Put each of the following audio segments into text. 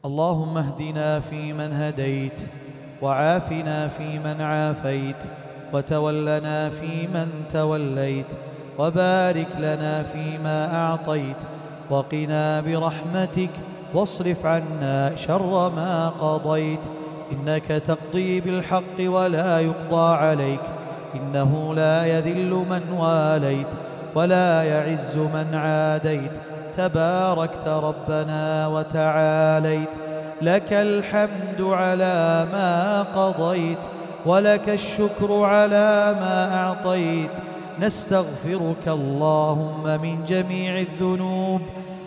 اللهم اهدنا فيمن هديت، وعافنا فيمن عافيت، وتولنا فيمن توليت، وبارك لنا فيما أعطيت، وقنا برحمتك واصرف عنا شر ما قضيت، إنك تقضي بالحق ولا يقضى عليك، إنه لا يذل من واليت ولا يعز من عاديت، تباركت ربنا وتعاليت. لك الحمد على ما قضيت، ولك الشكر على ما أعطيت. نستغفرك اللهم من جميع الذنوب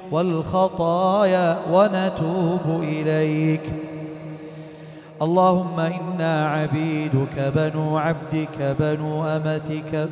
والخطايا ونتوب إليك. اللهم إنا عبيدك بنو عبدك بنو أمتك،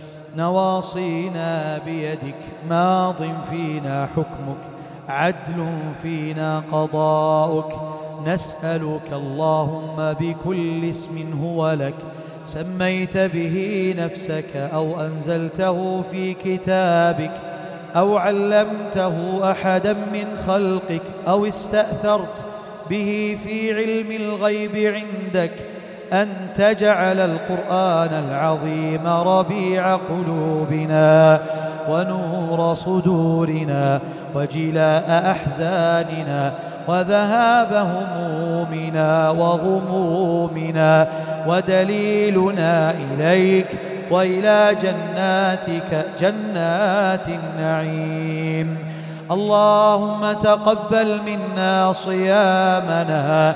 نواصينا بيدك، ماض فينا حكمك، عدل فينا قضاؤك. نسألك اللهم بكل اسم هو لك سميت به نفسك أو أنزلته في كتابك أو علمته أحدا من خلقك أو استأثرت به في علم الغيب عندك، أن تجعل القرآن العظيم ربيع قلوبنا ونور صدورنا وجلاء أحزاننا وذهاب همومنا وغمومنا ودليلنا إليك وإلى جناتك جنات النعيم. اللهم تقبل منا صيامنا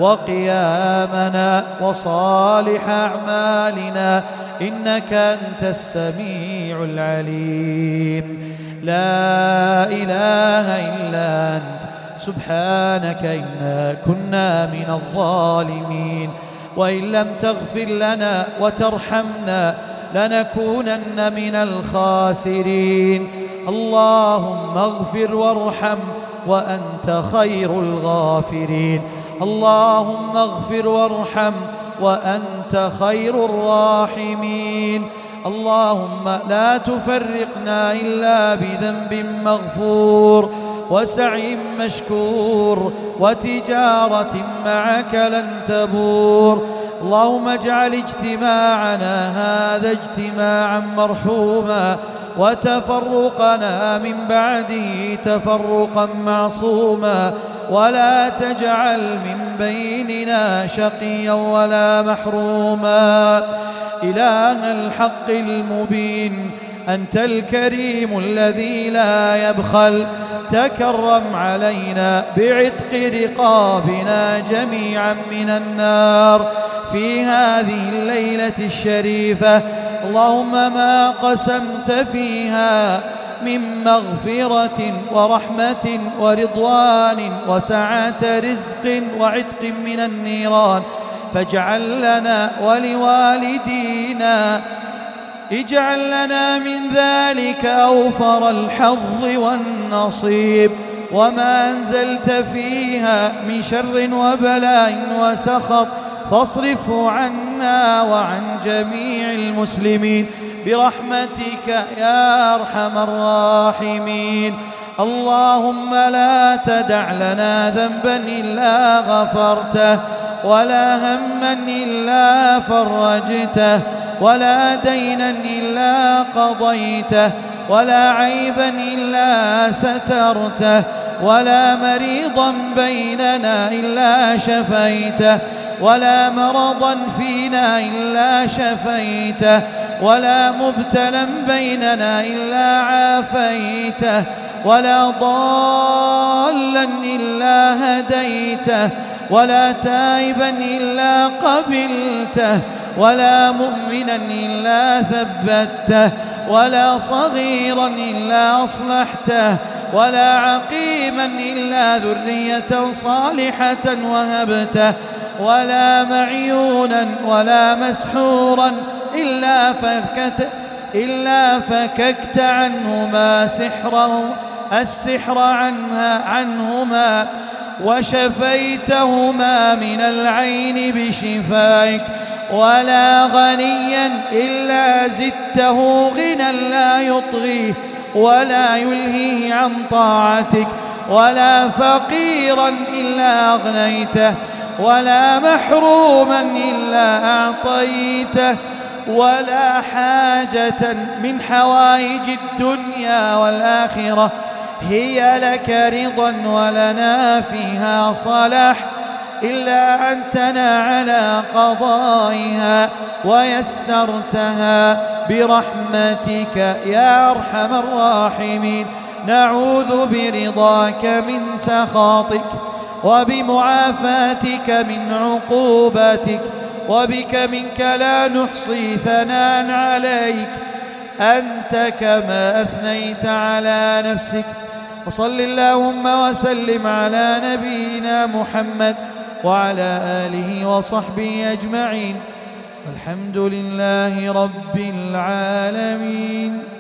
وقيامنا وصالح أعمالنا، إنك أنت السميع العليم. لا إله إلا أنت سبحانك إنا كنا من الظالمين، وإن لم تغفر لنا وترحمنا لنكونن من الخاسرين. اللهم اغفر وارحم وأنت خير الغافرين. اللهم اغفر وارحم وأنت خير الراحمين. اللهم لا تفرقنا إلا بذنب مغفور وسعي مشكور وتجارة معك لن تبور. اللهم اجعل اجتماعنا هذا اجتماعا مرحوما، وتفرقنا من بعده تفرقا معصوما، ولا تجعل من بيننا شقيا ولا محروما. إله الحق المبين، أنت الكريم الذي لا يبخل، تكرم علينا بعتق رقابنا جميعا من النار في هذه الليلة الشريفة. اللهم ما قسمت فيها من مغفرة ورحمة ورضوان وسعة رزق وعتق من النيران، فاجعل لنا ولوالدينا، اجعل لنا من ذلك أوفر الحظ والنصيب. وما أنزلت فيها من شر وبلاء وسخط فاصرفه عنا وعن جميع المسلمين برحمتك يا أرحم الراحمين. اللهم لا تدع لنا ذنبا إلا غفرته، ولا هما إلا فرجته، ولا دينا إلا قضيته، ولا عيبا إلا سترته، ولا مريضا بيننا إلا شفيته، ولا مرضا فينا إلا شفيته، ولا مبتلا بيننا إلا عافيته، ولا ضالا إلا هديته، ولا تائبا إلا قبلته، ولا مؤمنا إلا ثبته، ولا صغيرا إلا أصلحته، ولا عقيما إلا ذرية صالحة وهبته، ولا معيونا ولا مسحورا إلا فككت عنهما السحر عنهما، وشفيتهما من العين بشفائك، ولا غنيا إلا زدته غنى لا يطغيه ولا يلهيه عن طاعتك، ولا فقيرا إلا أغنيته، ولا محروما إلا أعطيته، ولا حاجة من حوائج الدنيا والآخرة هي لك رضا ولنا فيها صلاح إلا أنتنا على قضائها ويسرتها برحمتك يا أرحم الراحمين. نعوذ برضاك من سخطك، وبمعافاتك من عقوبتك، وبك منك لا نحصي ثناء عليك أنت كما أثنيت على نفسك. وصل اللهم وسلم على نبينا محمد وعلى آله وصحبه أجمعين. الحمد لله رب العالمين.